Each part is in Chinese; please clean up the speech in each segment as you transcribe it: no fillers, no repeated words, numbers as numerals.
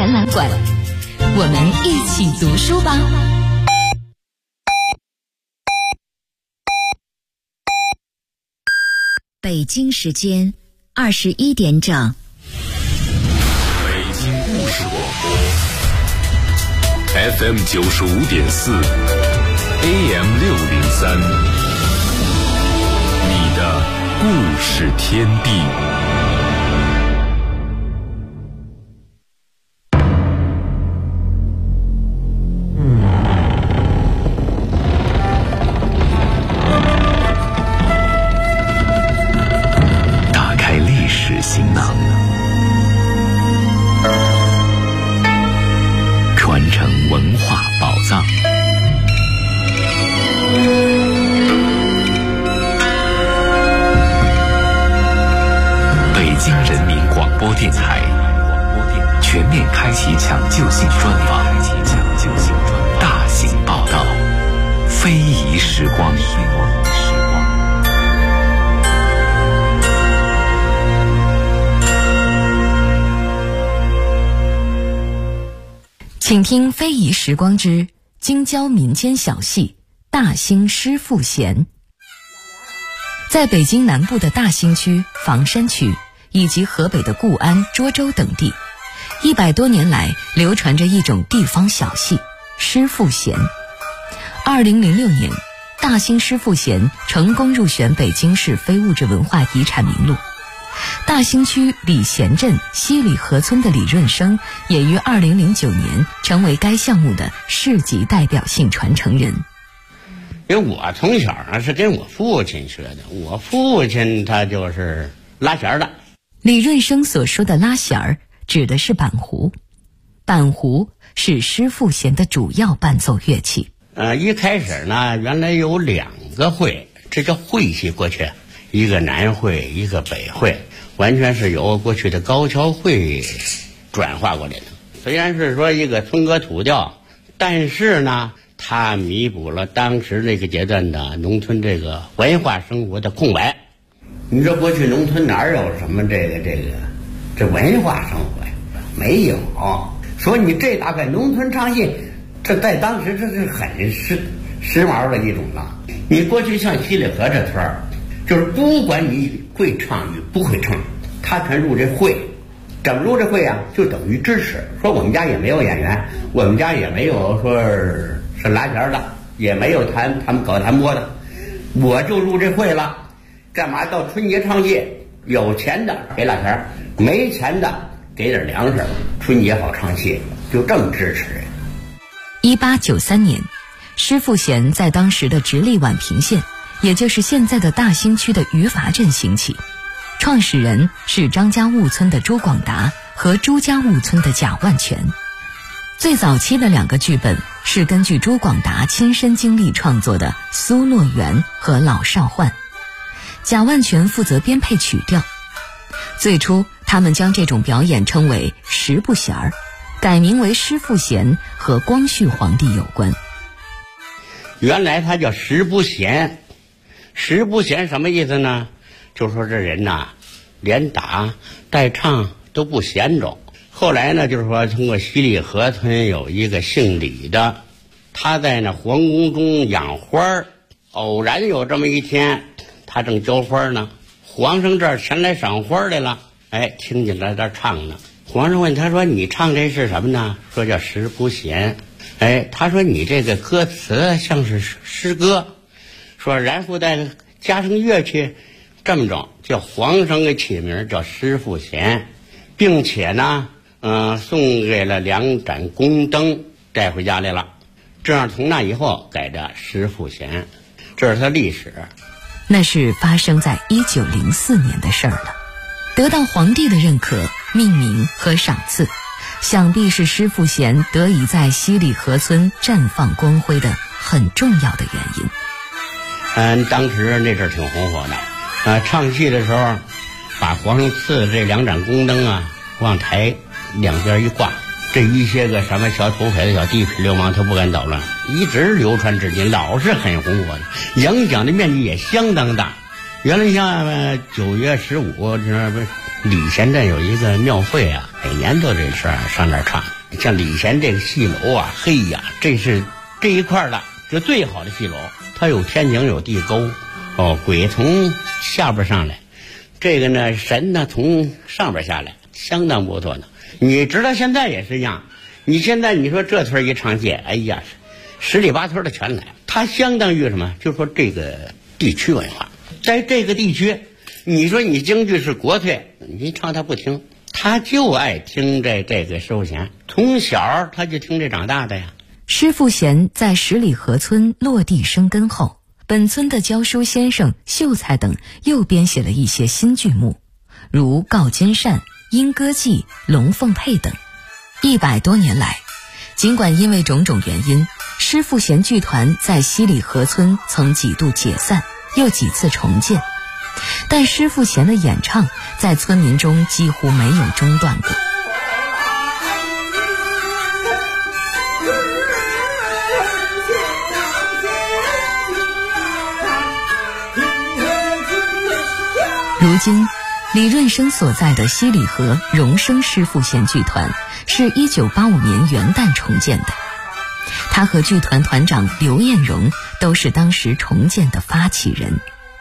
展览馆，我们一起读书吧。 北京时间21点整。 北京故事广播 FM 95.4 AM 603，你的故事天地。打开历史行囊，传承文化宝藏。北京人民广播电台全面开启抢救性专访，大型报道，非遗时光。 请听非遗时光之京郊民间小戏大兴师傅弦。在北京南部的大兴区、房山区以及河北的固安、涿州等地，100多年来流传着一种地方小戏师傅弦。2006年，大兴师傅弦成功入选北京市非物质文化遗产名录。大兴区李贤镇西里河村的李润生也于2009年成为该项目的市级代表性传承人。 因为我从小呢是跟我父亲学的，我父亲他就是拉弦的。 李润生所说的拉弦儿指的是板胡，板胡是师傅弦的主要伴奏乐器。 一开始呢，原来有2个会，这叫会系过去，一个南会，一个北会，完全是由过去的高跷会转化过来的。虽然是说一个村歌土调，但是呢，它弥补了当时这个阶段的农村这个文化生活的空白。你说过去农村哪有什么这文化生活呀？没有。所以你这大概农村唱戏，这在当时这是很时髦的一种了。你过去像西里河这村儿，就是不管你会唱与不会唱，他全入这会。怎么入这会啊？就等于支持。说我们家也没有演员，我们家也没有说是拉弦的，也没有他们搞弹拨的，我就入这会了。干嘛？到春节唱戏，有钱的给拉弦，没钱的给点粮食，春节好唱戏，就这么支持。 1893年，师傅弦在当时的直隶宛平县，也就是现在的大兴区的余阀镇兴起，创始人是张家坞村的朱广达和朱家坞村的贾万全。最早期的2个剧本是根据朱广达亲身经历创作的《苏诺园》和《老少换》，贾万全负责编配曲调。最初他们将这种表演称为十不弦儿，改名为师傅弦，和光绪皇帝有关。 原来它叫十不弦，十不弦什么意思呢？就说这人呐，连打带唱都不闲着。后来呢，就是说通过西里河村有一个姓李的，他在那皇宫中养花儿，偶然有这么一天，他正浇花呢，皇上这儿前来赏花来了，听见他这儿唱呢。皇上问他说：“你唱这是什么呢？”说叫十不弦。他说：“你这个歌词像是诗歌。”说然后再加上乐器，这么着叫皇上给起名叫师傅弦，并且呢，送给了2盏宫灯带回家来了。这样从那以后改的师傅弦，这是它历史。 那是发生在1904年的事儿了。得到皇帝的认可、命名和赏赐，想必是师傅弦得以在西里河村绽放光辉的很重要的原因。 当时那阵儿挺红火的。唱戏的时候，把皇上赐的这2盏宫灯啊，往台两边一挂，这一些个什么小土匪的小地痞流氓他不敢捣乱，一直流传至今，老是很红火的，影响的面积也相当大。原来像9月15 礼贤镇有一个庙会啊，每年都这事儿上那儿唱。像礼贤这个戏楼啊，嘿呀，这是这一块的是最好的戏楼，它有天井有地沟，鬼从下边上来，这个呢神呢从上边下来，相当不错呢。你知道现在也是一样，你现在你说这村一唱戏，哎呀，十里八村的全来，它相当于什么？就说这个地区文化，在这个地区，你说你京剧是国粹，你唱他不听，他就爱听这个师傅弦，从小他就听这长大的呀。 师傅弦在十里河村落地生根后，本村的教书先生秀才等又编写了一些新剧目，如《告金扇》《莺歌记》《龙凤配》等。100多年来，尽管因为种种原因，师傅弦剧团在西里河村曾几度解散，又几次重建，但师傅弦的演唱在村民中几乎没有中断过。如今李润生所在的西里河荣生师傅弦剧团是1985年元旦重建的，他和剧团团长刘彦荣都是当时重建的发起人。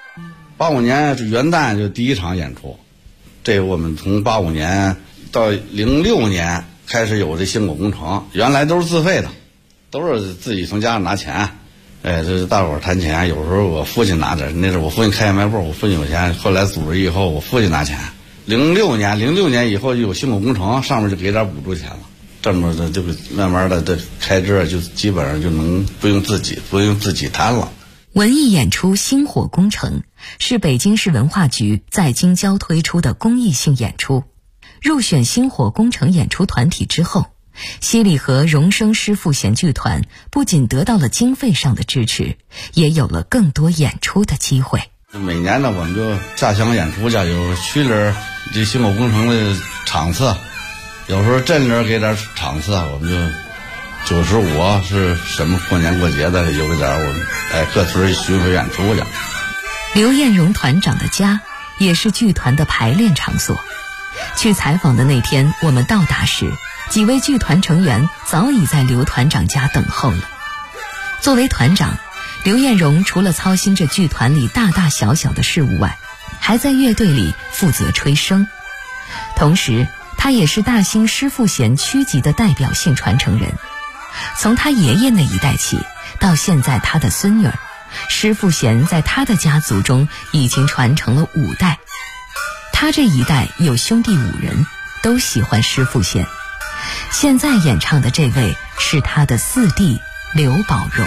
85年元旦就第一场演出，这我们从85年到06年开始有这兴国工程，原来都是自费的，都是自己从家里拿钱，这是大伙儿谈钱，有时候我父亲拿点，那是我父亲开小卖部，我父亲有钱，后来组织以后我父亲拿钱。06年以后就有兴国工程，上面就给点补助钱了，这么的就慢慢的这开支就基本上就能不用自己摊了。 文艺演出星火工程是北京市文化局在京郊推出的公益性演出，入选星火工程演出团体之后，西里河荣生师傅弦剧团不仅得到了经费上的支持，也有了更多演出的机会。 每年呢，我们就下乡演出去，有区里这兴国工程的场次，有时候镇里给点场次，我们就95是什么过年过节的，有点我们各村巡回演出去。 刘彦荣团长的家也是剧团的排练场所。去采访的那天，我们到达时，几位剧团成员早已在刘团长家等候了。作为团长，刘彦荣除了操心着剧团里大大小小的事务外，还在乐队里负责吹笙。同时，他也是大兴师傅弦区级的代表性传承人。从他爷爷那一代起，到现在他的孙女儿，师傅弦在他的家族中已经传承了5代。他这一代有兄弟5人，都喜欢师傅弦。现在演唱的这位是他的4弟刘宝荣。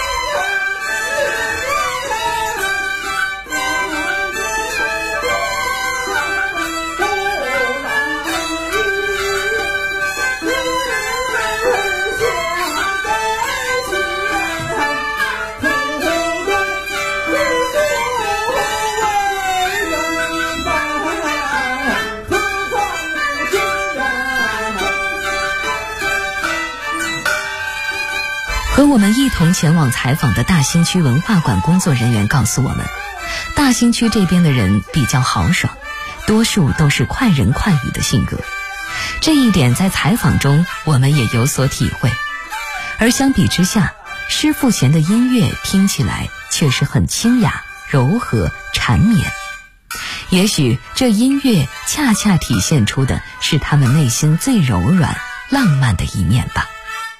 和我们一同前往采访的大兴区文化馆工作人员告诉我们，大兴区这边的人比较豪爽，多数都是快人快语的性格。这一点在采访中我们也有所体会。而相比之下，师傅弦的音乐听起来却是很清雅、柔和、缠绵。也许这音乐恰恰体现出的是他们内心最柔软、浪漫的一面吧。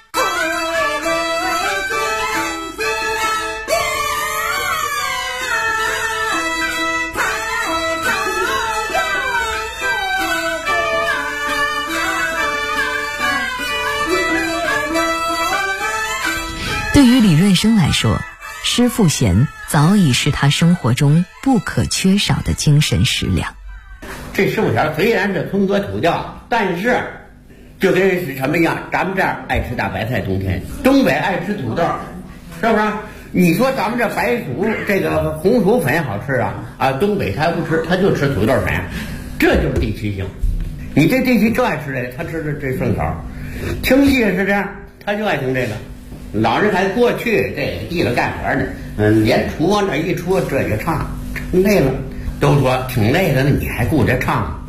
对于李润生来说，师傅弦早已是他生活中不可缺少的精神食粮。 这师傅弦虽然是风格土调，但是就跟什么样，咱们这儿爱吃大白菜，冬天东北爱吃土豆，是不是？你说咱们这白薯这个红薯粉好吃啊，东北他不吃，他就吃土豆粉，这就是地区性。你这地区就爱吃这，他吃这顺口。听戏也是这样，他就爱听这个。老人还过去这地里干活呢，连厨往这一出，这就唱累了，都说挺累的，那你还顾着唱，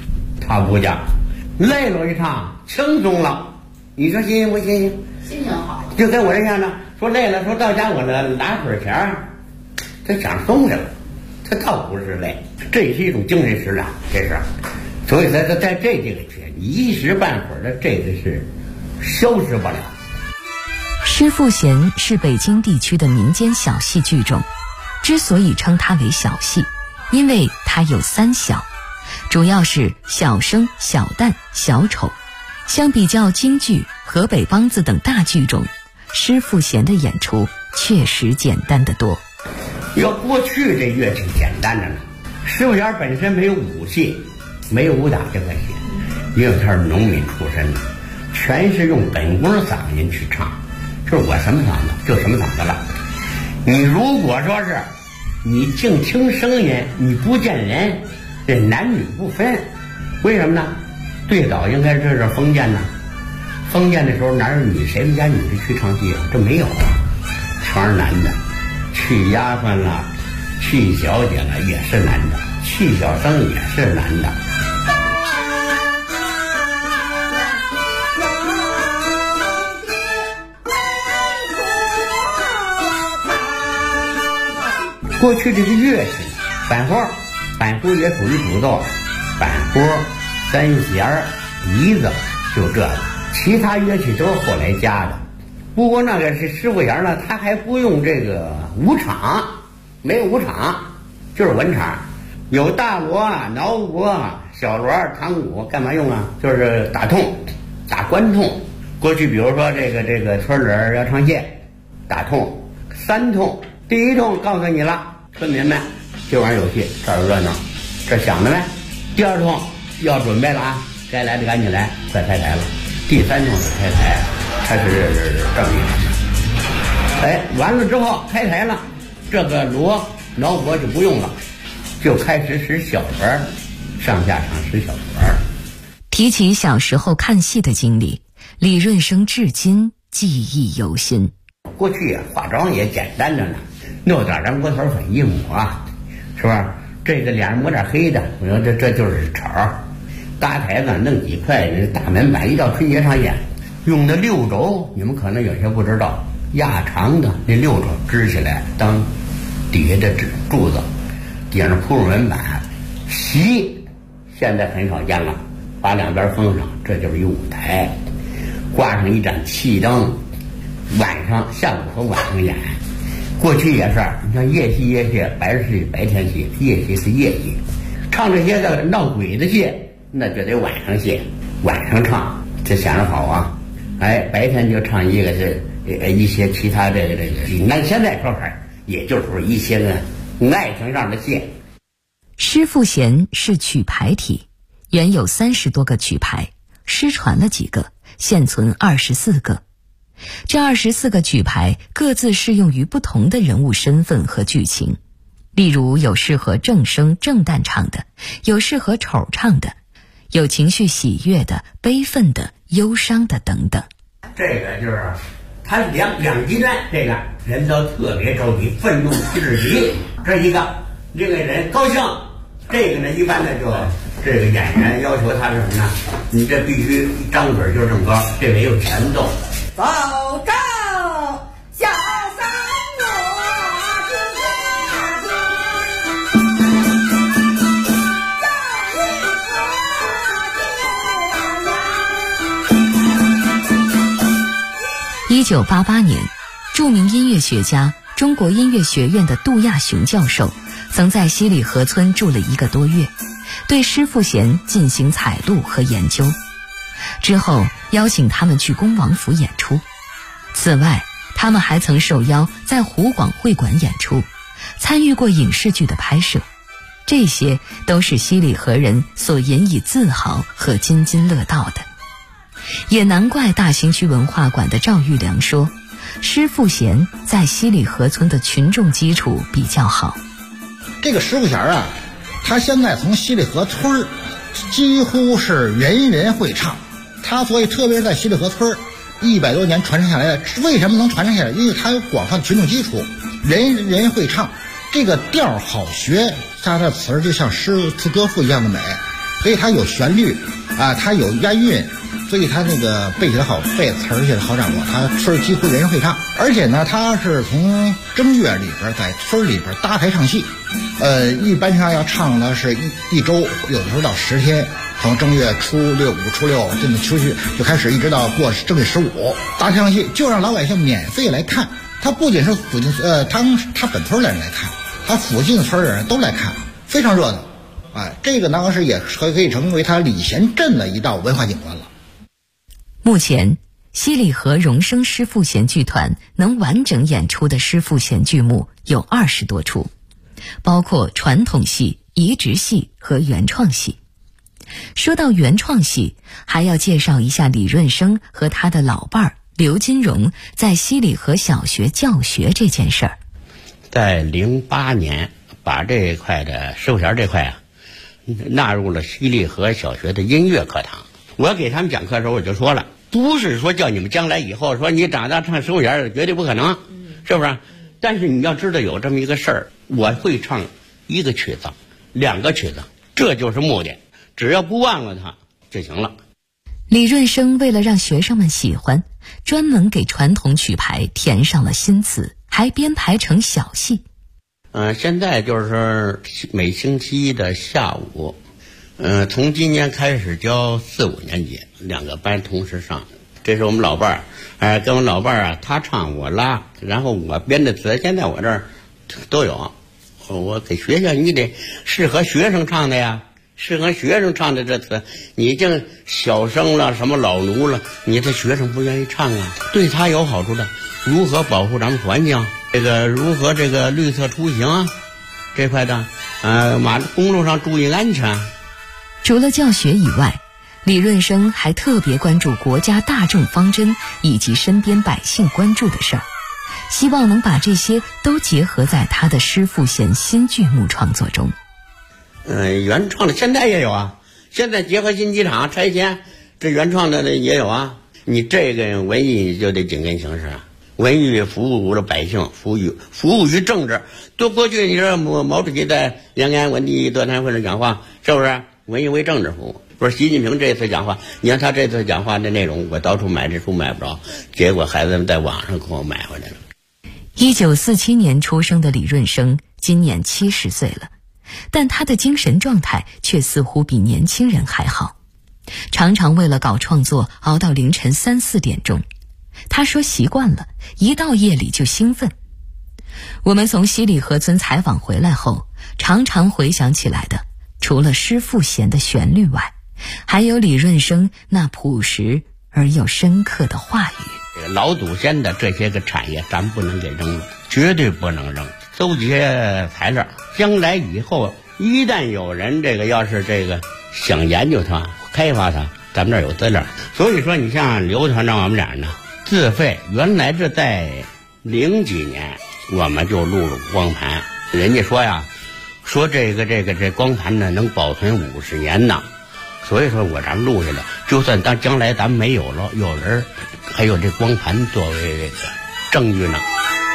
他不讲，累了一唱轻松了。你说新鲜不新鲜？ 心情好。 就跟我这样的，说累了，说到家我呢拿会儿钱，他想松下了，他倒不是累，这也是一种精神食粮，这是。所以他在这个一时半会儿的这个是消失不了。 施富贤是北京地区的民间小戏剧种，之所以称它为小戏，因为它有三小，主要是小生、小旦、小丑。相比较京剧、河北梆子等大剧种，施富贤的演出确实简单得多。 要过去这乐器简单着呢，施富贤本身没有武戏，没有武打这个戏，因为他是农民出身的，全是用本宫嗓音去唱，就是我什么嗓子就什么嗓子了。你如果说是你净听声音，你不见人，这男女不分，为什么呢？最早应该这是封建呢，封建的时候哪有谁们家女的去唱戏啊？这没有啊，全是男的。去丫鬟了，去小姐了也是男的，去小生也是男的。过去这个乐器，板胡，板胡也属于主奏，板胡、三弦、笛子，就这个，其他乐器都是后来加的。不过那个是施富贤呢，他还不用这个武场，没有武场，就是文场，有大锣、挠钹、小锣、堂鼓，干嘛用啊？就是打痛，打关痛。过去比如说这个村里要唱戏，打痛3痛，第一痛告诉你了，村民们今晚有戏，这儿有热闹，这响了没？第二痛要准备了啊，该来的赶紧来，快开台了。第3痛是开台，开始正义。哎，完了之后开台了，这个锣挠钹就不用了，就开始使小锣，上下场使小锣。 提起小时候看戏的经历，李润生至今记忆犹新。 过去化妆也简单着呢，弄点人窝头粉一抹，是吧？这个脸上抹点黑的，我说这就是丑。搭台子弄几块大门板，一到春节上演，用的6轴，你们可能有些不知道，压长的那6轴支起来当底下的柱子，底上铺入门板，席现在很少见了，把两边封上，这就是一舞台，挂上一盏气灯，晚上下午和晚上演。过去也是，你像夜戏，白日戏白天戏，夜戏是夜戏，唱这些个闹鬼的戏，那就得晚上戏，晚上唱，这显着好啊。哎，白天就唱一个一些其他这个，那现在说法也就是一些个爱情上的戏。 施富贤是曲牌体，原有30多个曲牌，失传了几个，现存24个。这24个曲牌各自适用于不同的人物身份和剧情，例如有适合正声正旦唱的，有适合丑唱的，有情绪喜悦的、悲愤的、忧伤的等等。 这个就是他两极端，这个人都特别着急，愤怒至极，这一个人高兴，这个呢一般的就这个演员要求他是什么呢？你这必须张嘴就这么高，这没有前奏。 走正小三 1988年，著名音乐学家、中国音乐学院的杜亚雄教授曾在西里河村住了1个多月，对施富贤进行采录和研究。之后邀请他们去恭王府演出。此外，他们还曾受邀在湖广会馆演出，参与过影视剧的拍摄。这些都是西里河人所引以自豪和津津乐道的。也难怪大兴区文化馆的赵玉良说，施富贤在西里河村的群众基础比较好。 这个施富贤啊，他现在从西里河村几乎是人人会唱，他所以特别是在西里河村100多年传承下来的，为什么能传承下来？因为他有广泛的群众基础，人人会唱，这个调好学，他的词就像诗词歌赋一样的美， 所以它有旋律啊，它有押韵，所以它那个背起来好背，词儿写的好掌握，它村几乎人人会唱。而且呢，它是从正月里边在村里边搭台唱戏，一般上要唱的是一周，有的时候到10天，从正月初6、初6这么出去就开始，一直到过正月15，搭台唱戏就让老百姓免费来看。它不仅是附近他本村的人来看，他附近村的人都来看，非常热闹。哎，这个当时也可以成为他礼贤镇的一道文化景观了。 目前，西里河荣升诗赋弦剧团能完整演出的诗赋弦剧目有20多出，包括传统戏、移植戏和原创戏。说到原创戏，还要介绍一下李润生和他的老伴儿刘金荣在西里河小学教学这件事儿。 在08年把这一块的诗赋弦这块纳入了西里河小学的音乐课堂。我给他们讲课的时候我就说了，不是说叫你们将来以后说你长大唱诗赋弦绝对不可能，是不是？但是你要知道有这么一个事儿，我会唱1个曲子、2个曲子，这就是目的，只要不忘了它就行了。 李润生为了让学生们喜欢，专门给传统曲牌填上了新词，还编排成小戏。 现在就是每星期的下午，从今年开始教4、5年级，2个班同时上。这是我们老伴儿，跟我老伴儿他唱我拉，然后我编的词，现在我这儿都有。我给学校，你得适合学生唱的呀，适合学生唱的这词，你这小生了，什么老奴了，你这学生不愿意唱啊，对他有好处的。如何保护咱们环境？这个如何这个绿色出行这块的，公路上注意安全。 除了教学以外，李润生还特别关注国家大政方针以及身边百姓关注的事儿，希望能把这些都结合在他的诗赋弦新剧目创作中。 原创的现在也有啊，现在结合新机场拆迁，这原创的也有啊。你这个文艺就得紧跟形势啊，文艺服务了百姓，服务于政治。都过去你说毛主席在延安文艺座谈会上讲话，是不是文艺为政治服务？不是习近平这次讲话，你看他这次讲话的内容，我到处买这书买不着，结果孩子们在网上给我买回来了。 1947年出生的李润生今年70岁了，但他的精神状态却似乎比年轻人还好，常常为了搞创作熬到凌晨3、4点钟。他说习惯了，一到夜里就兴奋。我们从西里河村采访回来后，常常回想起来的，除了诗赋弦的旋律外，还有李润生那朴实而又深刻的话语。 老祖先的这些个产业咱不能给扔了，绝对不能扔，搜集材料，将来以后一旦有人要是想研究它开发它，咱们这儿有资料。所以说你像刘团长我们俩呢自费，原来是在00几年我们就录了光盘，人家说呀，说这光盘呢能保存50年呢，所以说咱们录下来，就算将来咱们没有了，有人还有这光盘作为证据呢。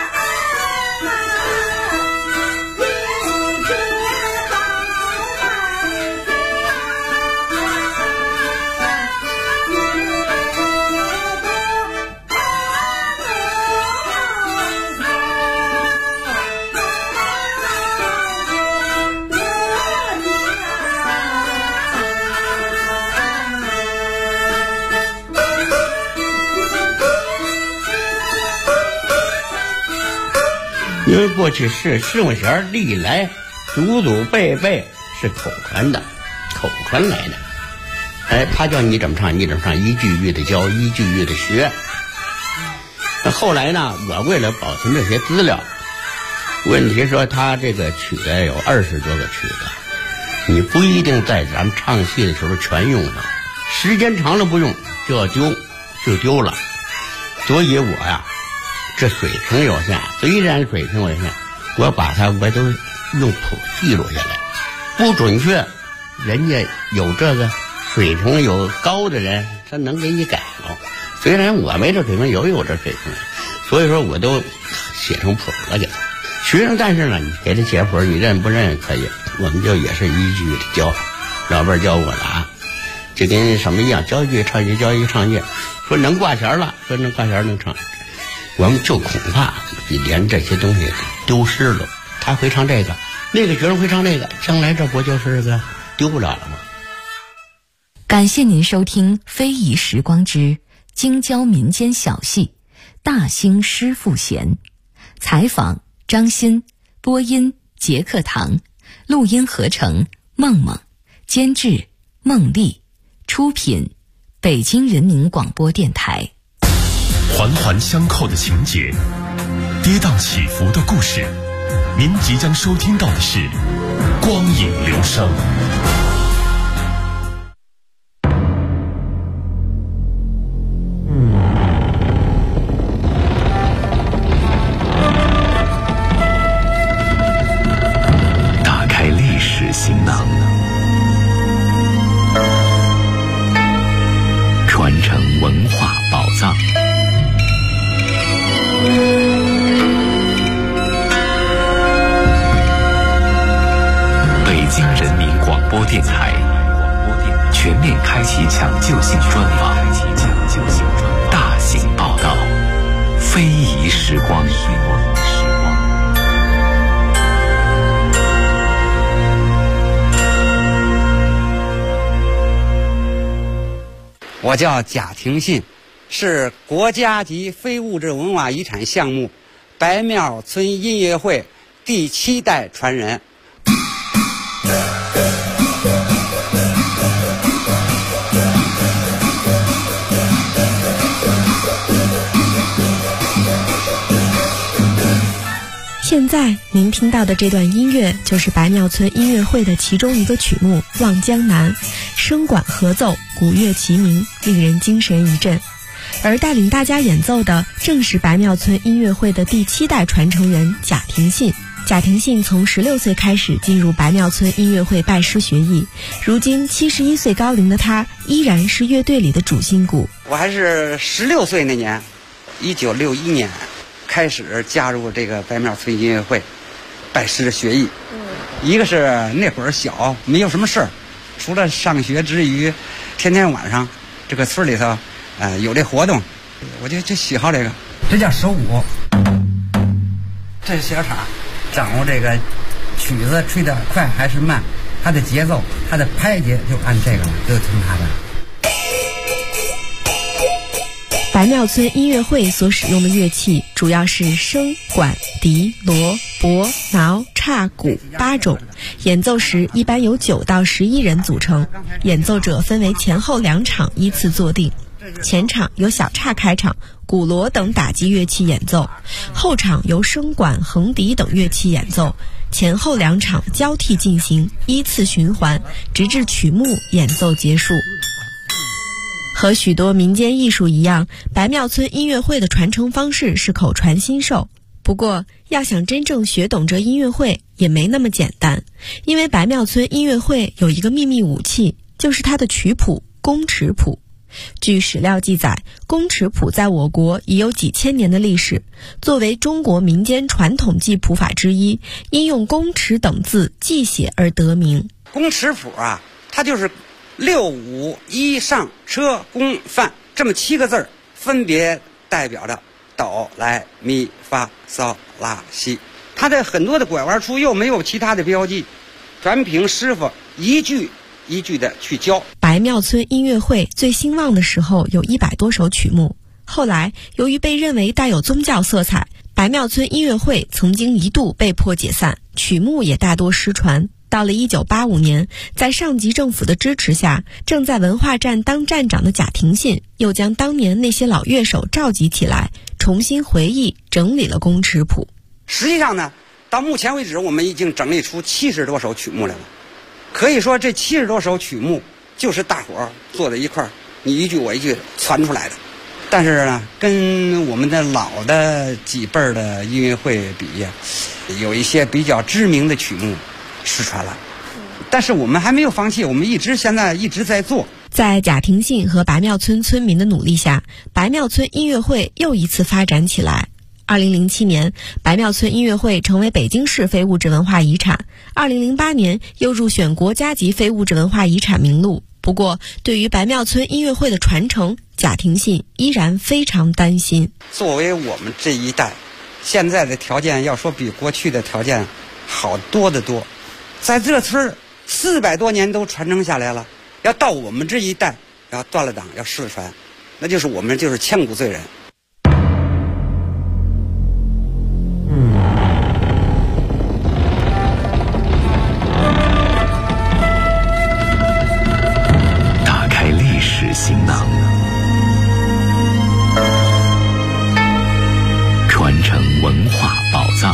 因为过去诗赋弦历来祖祖辈辈是口传来的，他叫你怎么唱你怎么唱，一句一句的教，一句一句的学。后来呢，我为了保存这些资料，问题说他这个曲子有20多个曲子，你不一定在咱们唱戏的时候全用上，时间长了不用就要丢了。所以我呀这水平有限，虽然水平有限，我都用谱记录下来，不准确，人家有这个水平有高的人，他能给你改了。虽然我没这水平，有这水平，所以说我都写成谱了给他学生。但是呢，你给他写谱，你认不认可以，我们就也是一句的教。 老伴儿教我了啊，就跟什么一样，教一句唱一句，教一句唱一句，说能挂弦了，说能挂弦能唱。我们就恐怕连这些东西丢失了。他会唱这个，那个学生会唱那个，将来这不就是个丢不了了吗？ 感谢您收听非遗时光之京郊民间小戏大兴师傅弦，采访张欣，播音杰克堂，录音合成梦梦，监制孟丽，出品北京人民广播电台。 环环相扣的情节，跌宕起伏的故事，您即将收听到的是光影流声。 打开历史行囊，传承文化宝藏。北京人民广播电台全面开启抢救性专访，大型报道，非遗时光。 我叫贾廷信，是国家级非物质文化遗产项目白庙村音乐会第7代传人。 现在您听到的这段音乐就是白庙村音乐会的其中一个曲目《望江南》，声管合奏，鼓乐齐鸣，令人精神一振。而带领大家演奏的正是白庙村音乐会的第7代传承人贾廷信。贾廷信从16岁开始进入白庙村音乐会拜师学艺，如今71岁高龄的他依然是乐队里的主心骨。 我还是16岁那年，1961年开始加入这个白庙村音乐会，拜师学艺。一个是那会儿小，没有什么事儿，除了上学之余，天天晚上这个村里头，有这活动，我就喜好这个。这叫手鼓，这是小叉，掌握这个曲子吹得快还是慢，它的节奏，它的拍节就按这个了，就听它的。 白庙村音乐会所使用的乐器主要是笙、管、笛、锣、钹、挠、叉、鼓8种，演奏时一般由9到11人组成，演奏者分为前后2场依次坐定。前场由小叉开场，鼓锣等打击乐器演奏，后场由笙管、横笛等乐器演奏，前后2场交替进行，依次循环，直至曲目演奏结束。和许多民间艺术一样，白庙村音乐会的传承方式是口传心授。不过，要想真正学懂这音乐会也没那么简单，因为白庙村音乐会有一个秘密武器，就是它的曲谱宫尺谱。据史料记载，宫尺谱在我国已有几千年的历史，作为中国民间传统记谱法之一，因用宫尺等字记写而得名。 宫尺谱啊，它就是6、5、1上车宫范这么7个字儿，分别代表着哆来咪发嗦拉西。它的很多的拐弯处又没有其他的标记，全凭师傅一句一句的去教。 白庙村音乐会最兴旺的时候有100多首曲目，后来由于被认为带有宗教色彩，白庙村音乐会曾经一度被迫解散，曲目也大多失传。到了1985年，在上级政府的支持下，正在文化站当站长的贾廷信又将当年那些老乐手召集起来，重新回忆整理了宫尺谱。 实际上呢，到目前为止我们已经整理出70多首曲目来了。可以说这70多首曲目就是大伙儿坐在一块儿，你一句我一句传出来的。但是呢，跟我们的老的几辈儿的音乐会比，有一些比较知名的曲目失传了。但是我们还没有放弃，我们现在一直在做。 在贾廷信和白庙村村民的努力下，白庙村音乐会又一次发展起来。 2007年，白庙村音乐会成为北京市非物质文化遗产，2008年又入选国家级非物质文化遗产名录。不过，对于白庙村音乐会的传承，贾廷信依然非常担心。 作为我们这一代，现在的条件要说比过去的条件好多得多，在这村400多年都传承下来了，要到我们这一代要断了档，要失传，那就是我们就是千古罪人。 打开历史行囊，传承文化宝藏。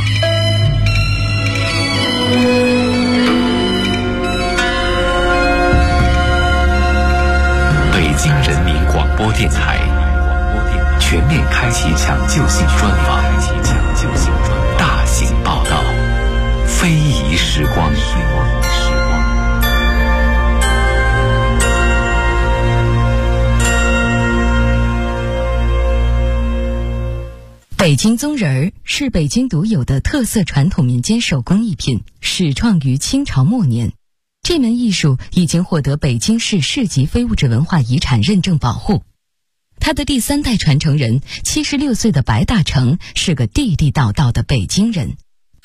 北京人民广播电台全面开启抢救性专访，大型报道，非遗时光。 北京宗人儿是北京独有的特色传统民间手工艺品，始创于清朝末年。这门艺术已经获得北京市市级非物质文化遗产认证保护。他的第3代传承人76岁的白大成是个地地道道的北京人。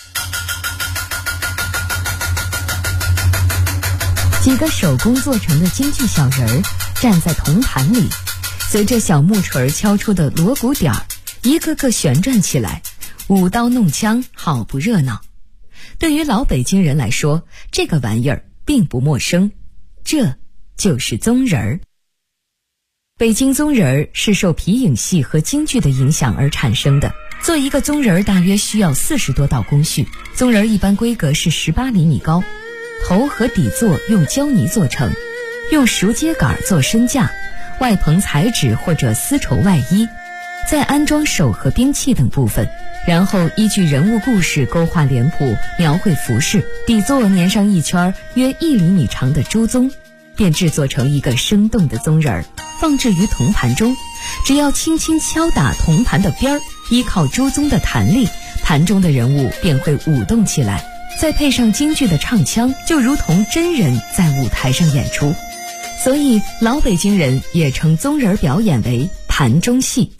几个手工做成的京剧小人儿站在铜盘里，随着小木锤敲出的锣鼓点儿，一个个旋转起来，舞刀弄枪，好不热闹。对于老北京人来说，这个玩意儿并不陌生，这就是宗人儿。北京宗人儿是受皮影戏和京剧的影响而产生的。做一个宗人儿大约需要40多道工序。宗人儿一般规格是18厘米高，头和底座用胶泥做成，用熟秸秆做身架，外棚彩纸或者丝绸外衣，再安装手和兵器等部分，然后依据人物故事勾画脸谱，描绘服饰，底座粘上一圈约1厘米长的朱宗，便制作成一个生动的宗人儿，放置于铜盘中。只要轻轻敲打铜盘的边儿，依靠朱宗的弹力，盘中的人物便会舞动起来，再配上京剧的唱腔，就如同真人在舞台上演出。所以老北京人也称宗人表演为盘中戏。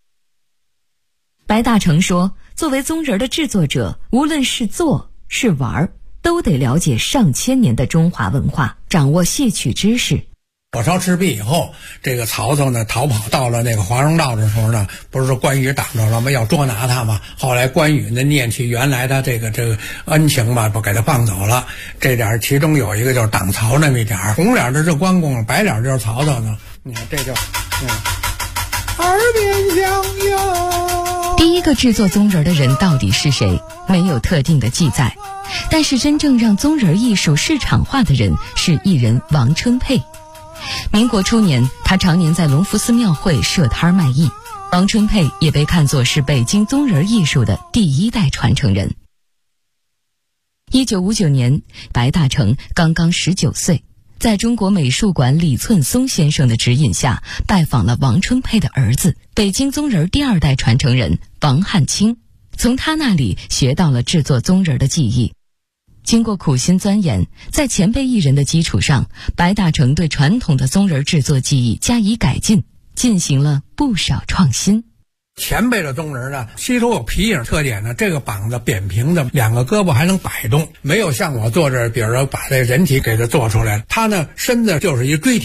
白大成说，作为宗人的制作者，无论是做是玩，都得了解上千年的中华文化，掌握戏曲知识。 火烧赤壁以后，这个曹操呢逃跑到了那个华容道的时候呢，不是说关羽挡着了吗？要捉拿他嘛。后来关羽呢念起原来的这个恩情吧，不给他放走了。这点其中有一个就是挡曹那么一点，红脸的是关公，白脸就是曹操呢。你看这就耳边响哟。 第一个制作宗人的人到底是谁？没有特定的记载。但是真正让宗人艺术市场化的人是艺人王春佩。民国初年，他常年在隆福寺庙会设摊卖艺。王春佩也被看作是北京宗人艺术的第1代传承人。1959年，白大成刚刚19岁，在中国美术馆李寸松先生的指引下，拜访了王春佩的儿子，北京宗人第2代传承人王汉卿，从他那里学到了制作宗人的技艺。经过苦心钻研，在前辈艺人的基础上，白大成对传统的宗人制作技艺加以改进，进行了不少创新。 前辈的宗人呢，吸收有皮影特点呢，这个膀子扁平的，2个胳膊还能摆动，没有像我坐这儿，比如说把这人体给它做出来，他呢身子就是一锥体。